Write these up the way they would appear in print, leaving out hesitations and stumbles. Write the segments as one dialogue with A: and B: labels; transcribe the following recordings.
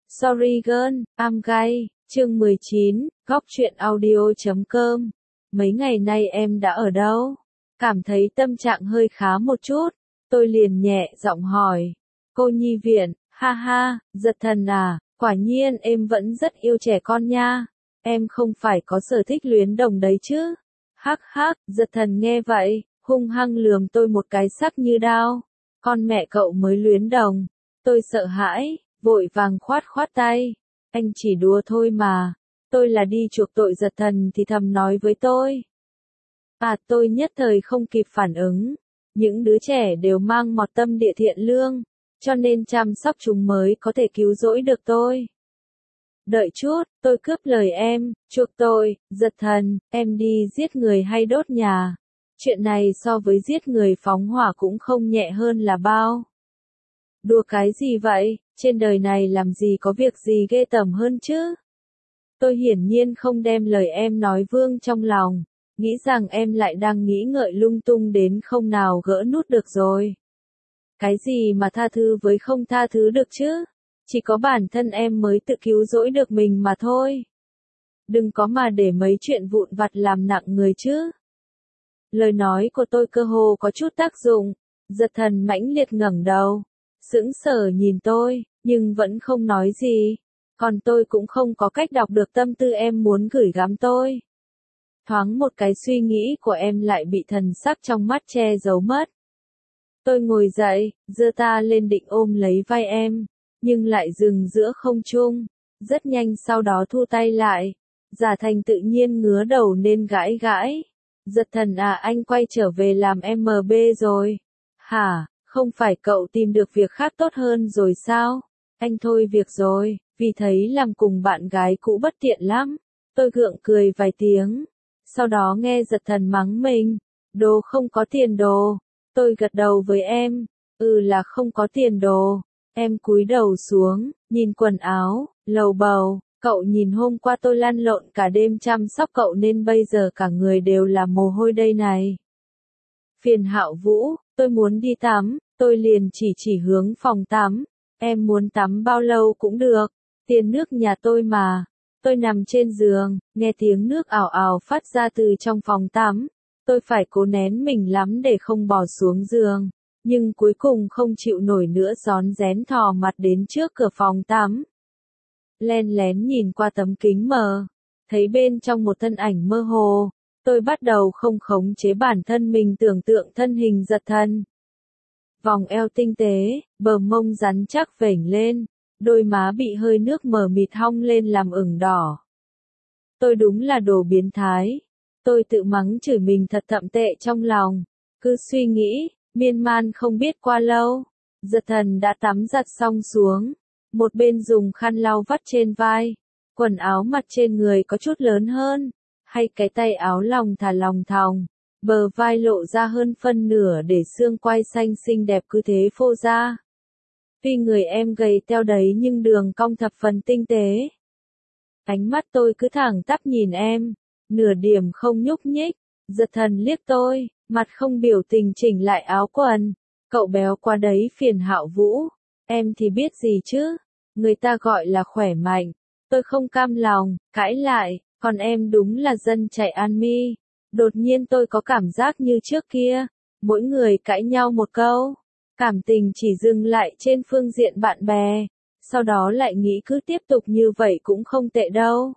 A: Sorry girl, I'm gay, chương 19, góc truyện audio.com. Mấy ngày nay em đã ở đâu? Cảm thấy tâm trạng hơi khá một chút, tôi liền nhẹ giọng hỏi. Cô nhi viện, ha ha, giật thần à, quả nhiên em vẫn rất yêu trẻ con nha. Em không phải có sở thích luyến đồng đấy chứ? Hắc hắc, giật thần nghe vậy, hung hăng lườm tôi một cái sắc như đao. Con mẹ cậu mới luyến đồng. Tôi sợ hãi, vội vàng khoát khoát tay. Anh chỉ đùa thôi mà. Tôi là đi chuộc tội giật thần thì thầm nói với tôi. Tôi nhất thời không kịp phản ứng. Những đứa trẻ đều mang một tâm địa thiện lương, cho nên chăm sóc chúng mới có thể cứu rỗi được tôi. Đợi chút, tôi cướp lời em, chuộc tội, giật thần, em đi giết người hay đốt nhà. Chuyện này so với giết người phóng hỏa cũng không nhẹ hơn là bao. Đùa cái gì vậy, trên đời này làm gì có việc gì ghê tởm hơn chứ? Tôi hiển nhiên không đem lời em nói vương trong lòng, nghĩ rằng em lại đang nghĩ ngợi lung tung đến không nào gỡ nút được rồi. Cái gì mà tha thứ với không tha thứ được chứ? Chỉ có bản thân em mới tự cứu rỗi được mình mà thôi. Đừng có mà để mấy chuyện vụn vặt làm nặng người chứ. Lời nói của tôi cơ hồ có chút tác dụng, giật thần mãnh liệt ngẩng đầu, sững sờ nhìn tôi, nhưng vẫn không nói gì. Còn tôi cũng không có cách đọc được tâm tư em muốn gửi gắm tôi. Thoáng một cái suy nghĩ của em lại bị thần sắc trong mắt che giấu mất. Tôi ngồi dậy, giơ ta lên định ôm lấy vai em, nhưng lại dừng giữa không trung, rất nhanh sau đó thu tay lại, giả thành tự nhiên ngứa đầu nên gãi gãi. Giật thần à, anh quay trở về làm MB rồi. Hả, không phải cậu tìm được việc khác tốt hơn rồi sao? Anh thôi việc rồi, vì thấy làm cùng bạn gái cũ bất tiện lắm. Tôi gượng cười vài tiếng, sau đó nghe giật thần mắng mình. Đồ không có tiền đồ. Tôi gật đầu với em, là không có tiền đồ. Em cúi đầu xuống, nhìn quần áo, lầu bầu. Cậu nhìn hôm qua tôi lăn lộn cả đêm chăm sóc cậu nên bây giờ cả người đều là mồ hôi đây này. Phiền Hạo Vũ, tôi muốn đi tắm, tôi liền chỉ hướng phòng tắm. Em muốn tắm bao lâu cũng được, tiền nước nhà tôi mà. Tôi nằm trên giường, nghe tiếng nước ào ào phát ra từ trong phòng tắm. Tôi phải cố nén mình lắm để không bò xuống giường, nhưng cuối cùng không chịu nổi nữa rón rén thò mặt đến trước cửa phòng tắm. Len lén nhìn qua tấm kính mờ, thấy bên trong một thân ảnh mơ hồ, tôi bắt đầu không khống chế bản thân mình tưởng tượng thân hình giật thần. Vòng eo tinh tế, bờ mông rắn chắc vểnh lên, đôi má bị hơi nước mờ mịt hong lên làm ửng đỏ. Tôi đúng là đồ biến thái. Tôi tự mắng chửi mình thật thậm tệ trong lòng, cứ suy nghĩ, miên man không biết qua lâu. Giật thần đã tắm giặt xong xuống, một bên dùng khăn lau vắt trên vai, quần áo mặt trên người có chút lớn hơn, hay cái tay áo lòng thòng, bờ vai lộ ra hơn phân nửa để xương quai xanh xinh đẹp cứ thế phô ra. Tuy người em gầy teo đấy nhưng đường cong thập phần tinh tế. Ánh mắt tôi cứ thẳng tắp nhìn em, nửa điểm không nhúc nhích. Giật thần liếc tôi, mặt không biểu tình chỉnh lại áo quần. Cậu béo quá đấy phiền Hạo Vũ. Em thì biết gì chứ, người ta gọi là khỏe mạnh. Tôi không cam lòng, cãi lại, còn em đúng là dân chạy army. Đột nhiên tôi có cảm giác như trước kia, mỗi người cãi nhau một câu, cảm tình chỉ dừng lại trên phương diện bạn bè, sau đó lại nghĩ cứ tiếp tục như vậy cũng không tệ đâu.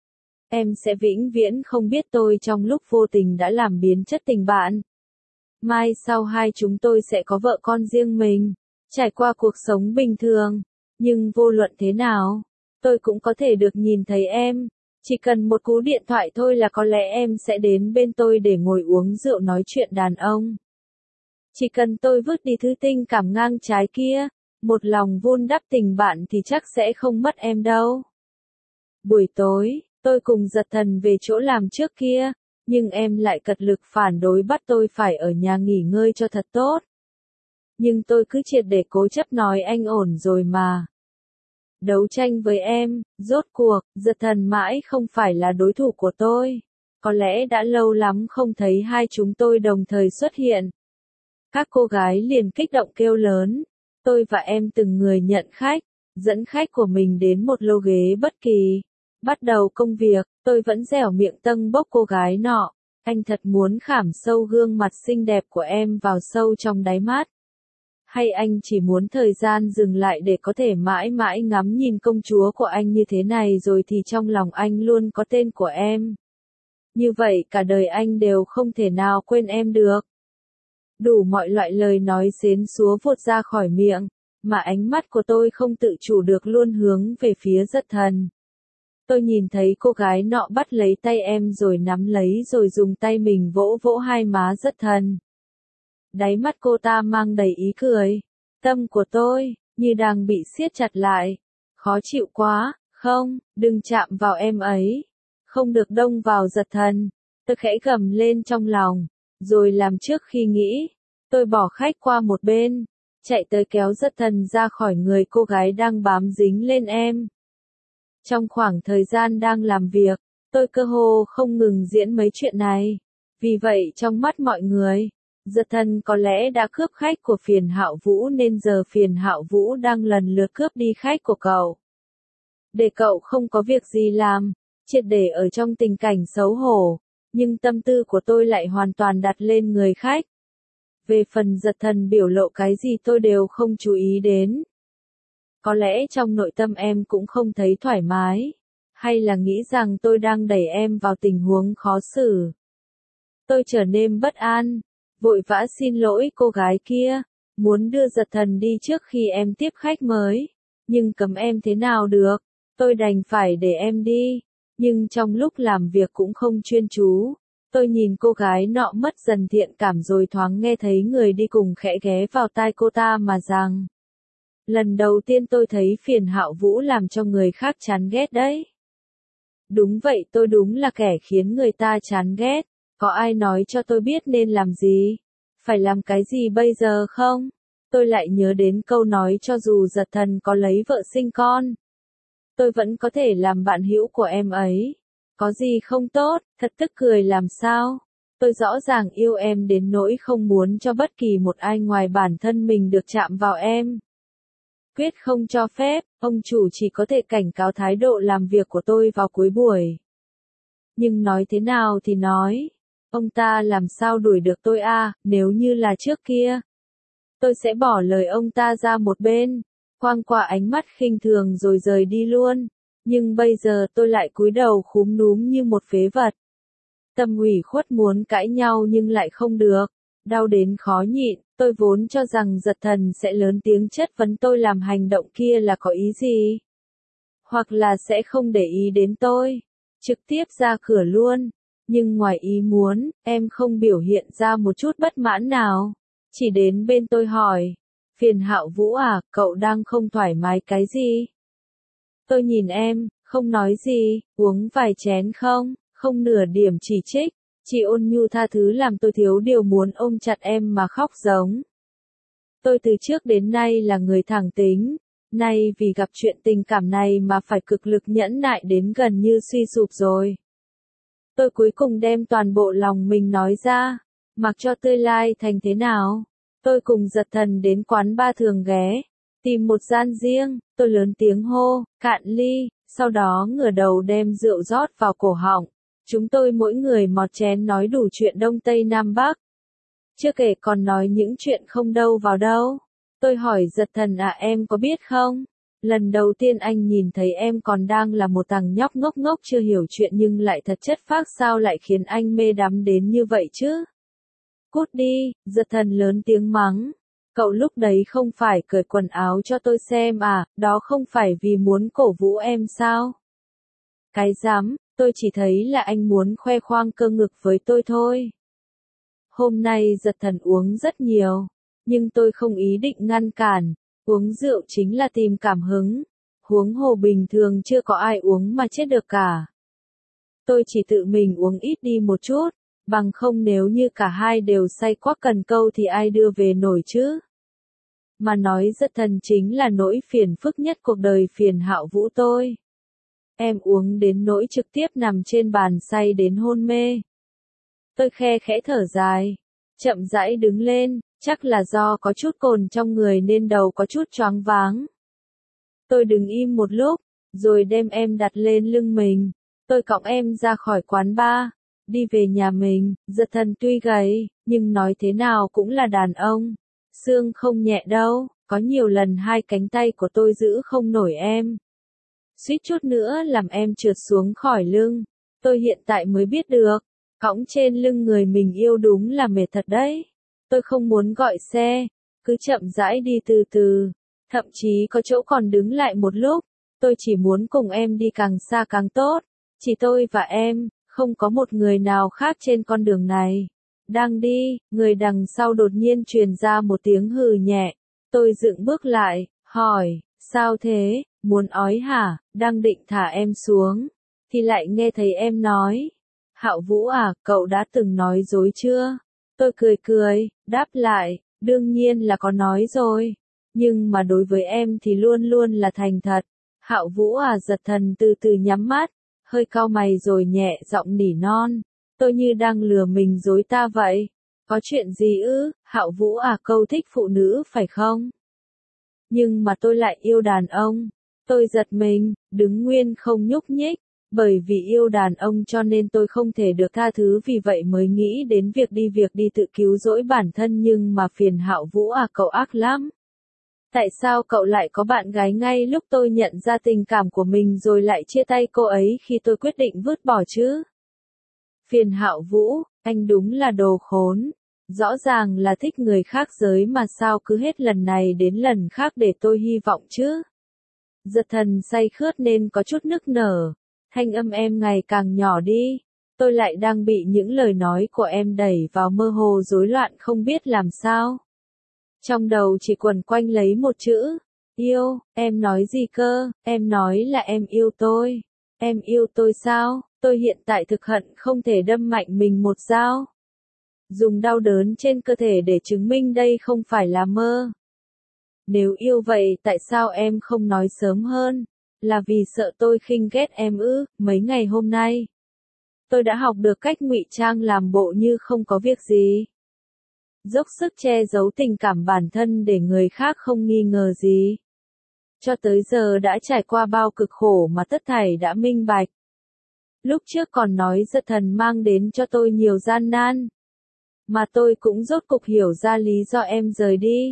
A: Em sẽ vĩnh viễn không biết tôi trong lúc vô tình đã làm biến chất tình bạn. Mai sau hai chúng tôi sẽ có vợ con riêng mình, trải qua cuộc sống bình thường, nhưng vô luận thế nào, tôi cũng có thể được nhìn thấy em. Chỉ cần một cú điện thoại thôi là có lẽ em sẽ đến bên tôi để ngồi uống rượu nói chuyện đàn ông. Chỉ cần tôi vứt đi thứ tình cảm ngang trái kia, một lòng vun đắp tình bạn thì chắc sẽ không mất em đâu. Buổi tối, tôi cùng giật thần về chỗ làm trước kia, nhưng em lại cật lực phản đối bắt tôi phải ở nhà nghỉ ngơi cho thật tốt. Nhưng tôi cứ triệt để cố chấp nói anh ổn rồi mà. Đấu tranh với em, rốt cuộc, giật thần mãi không phải là đối thủ của tôi. Có lẽ đã lâu lắm không thấy hai chúng tôi đồng thời xuất hiện. Các cô gái liền kích động kêu lớn. Tôi và em từng người nhận khách. dẫn khách của mình đến một lô ghế bất kỳ. Bắt đầu công việc, tôi vẫn dẻo miệng tâng bốc cô gái nọ. Anh thật muốn khảm sâu gương mặt xinh đẹp của em vào sâu trong đáy mắt. Hay anh chỉ muốn thời gian dừng lại để có thể mãi mãi ngắm nhìn công chúa của anh như thế này rồi thì trong lòng anh luôn có tên của em. Như vậy cả đời anh đều không thể nào quên em được. Đủ mọi loại lời nói xến xúa vụt ra khỏi miệng, mà ánh mắt của tôi không tự chủ được luôn hướng về phía Giật Thần. Tôi nhìn thấy cô gái nọ bắt lấy tay em rồi nắm lấy rồi dùng tay mình vỗ vỗ hai má Giật Thần. Đáy mắt cô ta mang đầy ý cười. Tâm của tôi, như đang bị siết chặt lại. Khó chịu quá, không, đừng chạm vào em ấy. Không được đông vào Giật Thần. Tôi khẽ gầm lên trong lòng, rồi làm trước khi nghĩ. Tôi bỏ khách qua một bên, chạy tới kéo Giật Thần ra khỏi người cô gái đang bám dính lên em. Trong khoảng thời gian đang làm việc, tôi cơ hồ không ngừng diễn mấy chuyện này. Vì vậy trong mắt mọi người, Giật Thần có lẽ đã cướp khách của Phiền Hạo Vũ nên giờ Phiền Hạo Vũ đang lần lượt cướp đi khách của cậu. Để cậu không có việc gì làm, triệt để ở trong tình cảnh xấu hổ, nhưng tâm tư của tôi lại hoàn toàn đặt lên người khách. Về phần Giật Thần biểu lộ cái gì tôi đều không chú ý đến. Có lẽ trong nội tâm em cũng không thấy thoải mái, hay là nghĩ rằng tôi đang đẩy em vào tình huống khó xử. Tôi trở nên bất an, vội vã xin lỗi cô gái kia, muốn đưa Giật Thần đi trước khi em tiếp khách mới, nhưng cấm em thế nào được, tôi đành phải để em đi, nhưng trong lúc làm việc cũng không chuyên chú. Tôi nhìn cô gái nọ mất dần thiện cảm rồi thoáng nghe thấy người đi cùng khẽ ghé vào tai cô ta mà rằng. Lần đầu tiên tôi thấy Phiền Hạo Vũ làm cho người khác chán ghét đấy. Đúng vậy, tôi đúng là kẻ khiến người ta chán ghét. Có ai nói cho tôi biết nên làm gì? Phải làm cái gì bây giờ không? Tôi lại nhớ đến câu nói cho dù Giật Thần có lấy vợ sinh con, tôi vẫn có thể làm bạn hữu của em ấy. Có gì không tốt, thật tức cười làm sao? Tôi rõ ràng yêu em đến nỗi không muốn cho bất kỳ một ai ngoài bản thân mình được chạm vào em. Quyết không cho phép, ông chủ chỉ có thể cảnh cáo thái độ làm việc của tôi vào cuối buổi. Nhưng nói thế nào thì nói, ông ta làm sao đuổi được tôi à, nếu như là trước kia. Tôi sẽ bỏ lời ông ta ra một bên, quăng qua ánh mắt khinh thường rồi rời đi luôn. Nhưng bây giờ tôi lại cúi đầu khúm núm như một phế vật. Tâm ủy khuất muốn cãi nhau nhưng lại không được. Đau đến khó nhịn, tôi vốn cho rằng Giật Thần sẽ lớn tiếng chất vấn tôi làm hành động kia là có ý gì. Hoặc là sẽ không để ý đến tôi. Trực tiếp ra cửa luôn. Nhưng ngoài ý muốn, em không biểu hiện ra một chút bất mãn nào. Chỉ đến bên tôi hỏi. Phiền Hạo Vũ à, cậu đang không thoải mái cái gì? Tôi nhìn em, không nói gì, uống vài chén không, không nửa điểm chỉ trích, chỉ ôn nhu tha thứ làm tôi thiếu điều muốn ôm chặt em mà khóc giống. Tôi từ trước đến nay là người thẳng tính, nay vì gặp chuyện tình cảm này mà phải cực lực nhẫn nại đến gần như suy sụp rồi. Tôi cuối cùng đem toàn bộ lòng mình nói ra, mặc cho tương lai thành thế nào. Tôi cùng Giật Thần đến quán bar thường ghé, tìm một gian riêng, tôi lớn tiếng hô, cạn ly, sau đó ngửa đầu đem rượu rót vào cổ họng. Chúng tôi mỗi người một chén nói đủ chuyện Đông Tây Nam Bắc. Chưa kể còn nói những chuyện không đâu vào đâu. Tôi hỏi Giật Thần à, em có biết không? Lần đầu tiên anh nhìn thấy em còn đang là một thằng nhóc ngốc ngốc chưa hiểu chuyện nhưng lại thật chất phác, sao lại khiến anh mê đắm đến như vậy chứ? Cút đi, Giật Thần lớn tiếng mắng. Cậu lúc đấy không phải cởi quần áo cho tôi xem à, đó không phải vì muốn cổ vũ em sao? Cái dám, tôi chỉ thấy là anh muốn khoe khoang cơ ngực với tôi thôi. Hôm nay Giật Thần uống rất nhiều, nhưng tôi không ý định ngăn cản, uống rượu chính là tìm cảm hứng, huống hồ bình thường chưa có ai uống mà chết được cả. Tôi chỉ tự mình uống ít đi một chút, bằng không nếu như cả hai đều say quắc cần câu thì ai đưa về nổi chứ. Mà nói Giật Thần chính là nỗi phiền phức nhất cuộc đời Phiền Hạo Vũ tôi. Em uống đến nỗi trực tiếp nằm trên bàn say đến hôn mê. Tôi khe khẽ thở dài, chậm rãi đứng lên, chắc là do có chút cồn trong người nên đầu có chút choáng váng. Tôi đứng im một lúc, rồi đem em đặt lên lưng mình. Tôi cõng em ra khỏi quán bar, đi về nhà mình. Giật Thần tuy gầy, nhưng nói thế nào cũng là đàn ông. Xương không nhẹ đâu, có nhiều lần hai cánh tay của tôi giữ không nổi em. Suýt chút nữa làm em trượt xuống khỏi lưng. Tôi hiện tại mới biết được, cõng trên lưng người mình yêu đúng là mệt thật đấy. Tôi không muốn gọi xe, cứ chậm rãi đi từ từ. Thậm chí có chỗ còn đứng lại một lúc. Tôi chỉ muốn cùng em đi càng xa càng tốt. Chỉ tôi và em, không có một người nào khác trên con đường này. Đang đi, người đằng sau đột nhiên truyền ra một tiếng hừ nhẹ. Tôi dựng bước lại, hỏi, sao thế, muốn ói hả? Đang định thả em xuống, thì lại nghe thấy em nói, Hạo Vũ à, cậu đã từng nói dối chưa? Tôi cười cười, đáp lại, đương nhiên là có nói rồi. Nhưng mà đối với em thì luôn luôn là thành thật. Hạo Vũ à, Giật Thần từ từ nhắm mắt, hơi cau mày rồi nhẹ giọng nỉ non. Tôi như đang lừa mình dối ta vậy. Có chuyện gì ư? Hạo Vũ à, câu thích phụ nữ phải không? Nhưng mà tôi lại yêu đàn ông. Tôi giật mình, đứng nguyên không nhúc nhích. Bởi vì yêu đàn ông cho nên tôi không thể được tha thứ, vì vậy mới nghĩ đến việc đi tự cứu rỗi bản thân. Nhưng mà phiền Hạo Vũ à, cậu ác lắm. Tại sao cậu lại có bạn gái ngay lúc tôi nhận ra tình cảm của mình rồi lại chia tay cô ấy khi tôi quyết định vứt bỏ chứ? Phiền Hạo Vũ, anh đúng là đồ khốn. Rõ ràng là thích người khác giới mà sao cứ hết lần này đến lần khác để tôi hy vọng chứ? Giật Thần say khướt nên có chút nức nở. Thanh âm em ngày càng nhỏ đi. Tôi lại đang bị những lời nói của em đẩy vào mơ hồ rối loạn không biết làm sao. Trong đầu chỉ quẩn quanh lấy một chữ, yêu. Em nói gì cơ? Em nói là em yêu tôi. Em yêu tôi sao? Tôi hiện tại thực hận không thể đâm mạnh mình một dao. Dùng đau đớn trên cơ thể để chứng minh đây không phải là mơ. Nếu yêu vậy tại sao em không nói sớm hơn? Là vì sợ tôi khinh ghét em ư? Mấy ngày hôm nay, tôi đã học được cách ngụy trang làm bộ như không có việc gì. Dốc sức che giấu tình cảm bản thân để người khác không nghi ngờ gì. Cho tới giờ đã trải qua bao cực khổ mà tất thảy đã minh bạch. Lúc trước còn nói Giật Thần mang đến cho tôi nhiều gian nan. Mà tôi cũng rốt cục hiểu ra lý do em rời đi.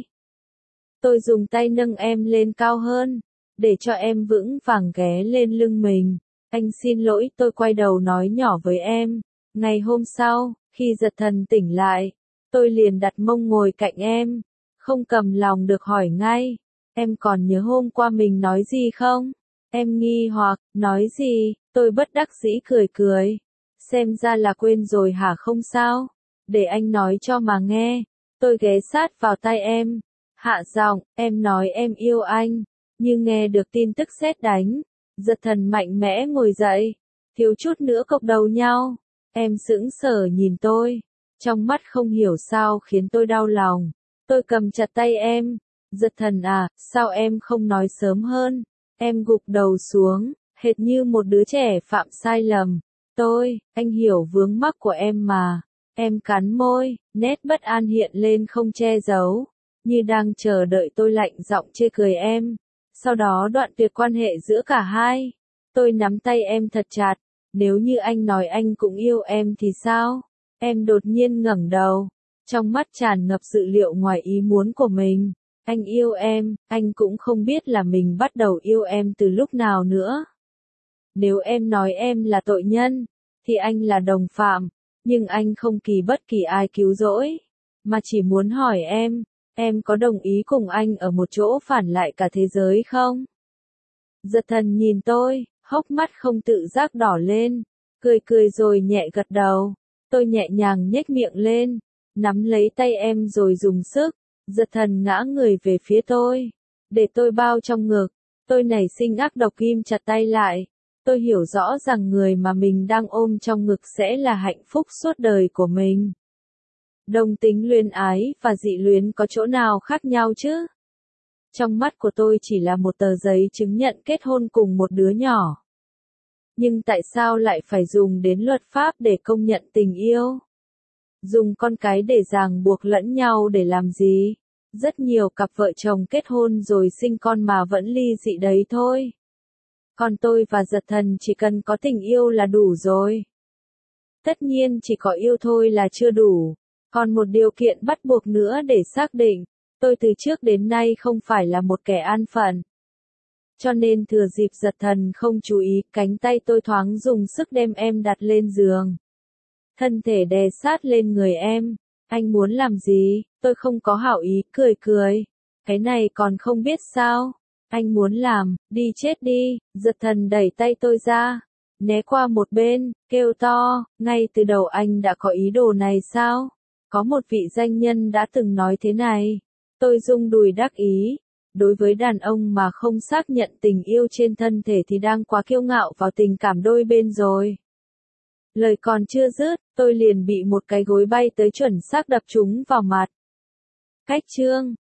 A: Tôi dùng tay nâng em lên cao hơn, để cho em vững vàng ghé lên lưng mình. Anh xin lỗi, tôi quay đầu nói nhỏ với em. Ngày hôm sau, khi Giật Thần tỉnh lại, tôi liền đặt mông ngồi cạnh em. Không cầm lòng được hỏi ngay. Em còn nhớ hôm qua mình nói gì không? Em nghi hoặc, nói gì? Tôi bất đắc dĩ cười cười. Xem ra là quên rồi hả? Không sao. Để anh nói cho mà nghe. Tôi ghé sát vào tai em. Hạ giọng, em nói em yêu anh. Như nghe được tin tức sét đánh. Giật Thần mạnh mẽ ngồi dậy. Thiếu chút nữa cộc đầu nhau. Em sững sờ nhìn tôi. Trong mắt không hiểu sao khiến tôi đau lòng. Tôi cầm chặt tay em. Giật Thần à, sao em không nói sớm hơn? Em gục đầu xuống, hệt như một đứa trẻ phạm sai lầm. Anh hiểu vướng mắc của em mà. Em cắn môi, nét bất an hiện lên không che giấu. Như đang chờ đợi tôi lạnh giọng chê cười em. Sau đó đoạn tuyệt quan hệ giữa cả hai. Tôi nắm tay em thật chặt. Nếu như anh nói anh cũng yêu em thì sao? Em đột nhiên ngẩng đầu. Trong mắt tràn ngập sự liệu ngoài ý muốn của mình. Anh yêu em, anh cũng không biết là mình bắt đầu yêu em từ lúc nào nữa. Nếu em nói em là tội nhân, thì anh là đồng phạm. Nhưng anh không kỳ bất kỳ ai cứu rỗi. Mà chỉ muốn hỏi em có đồng ý cùng anh ở một chỗ phản lại cả thế giới không? Giật Thần nhìn tôi, hốc mắt không tự giác đỏ lên. Cười cười rồi nhẹ gật đầu. Tôi nhẹ nhàng nhếch miệng lên. Nắm lấy tay em rồi dùng sức. Giật Thần ngã người về phía tôi. Để tôi bao trong ngực. Tôi nảy sinh ác độc ghim chặt tay lại. Tôi hiểu rõ rằng người mà mình đang ôm trong ngực sẽ là hạnh phúc suốt đời của mình. Đồng tính luyến ái và dị luyến có chỗ nào khác nhau chứ? Trong mắt của tôi chỉ là một tờ giấy chứng nhận kết hôn cùng một đứa nhỏ. Nhưng tại sao lại phải dùng đến luật pháp để công nhận tình yêu? Dùng con cái để ràng buộc lẫn nhau để làm gì? Rất nhiều cặp vợ chồng kết hôn rồi sinh con mà vẫn ly dị đấy thôi. Còn tôi và Giật Thần chỉ cần có tình yêu là đủ rồi. Tất nhiên chỉ có yêu thôi là chưa đủ. Còn một điều kiện bắt buộc nữa để xác định. Tôi từ trước đến nay không phải là một kẻ an phận. Cho nên thừa dịp Giật Thần không chú ý, cánh tay tôi thoáng dùng sức đem em đặt lên giường. Thân thể đè sát lên người em. Anh muốn làm gì? Tôi không có hảo ý, cười cười. Cái này còn không biết sao? Anh muốn làm, đi chết đi. Giật Thần đẩy tay tôi ra, né qua một bên, kêu to, ngay từ đầu anh đã có ý đồ này sao? Có một vị danh nhân đã từng nói thế này. Tôi rung đùi đắc ý. Đối với đàn ông mà không xác nhận tình yêu trên thân thể thì đang quá kiêu ngạo vào tình cảm đôi bên rồi. Lời còn chưa dứt, tôi liền bị một cái gối bay tới chuẩn xác đập trúng vào mặt. Cách chương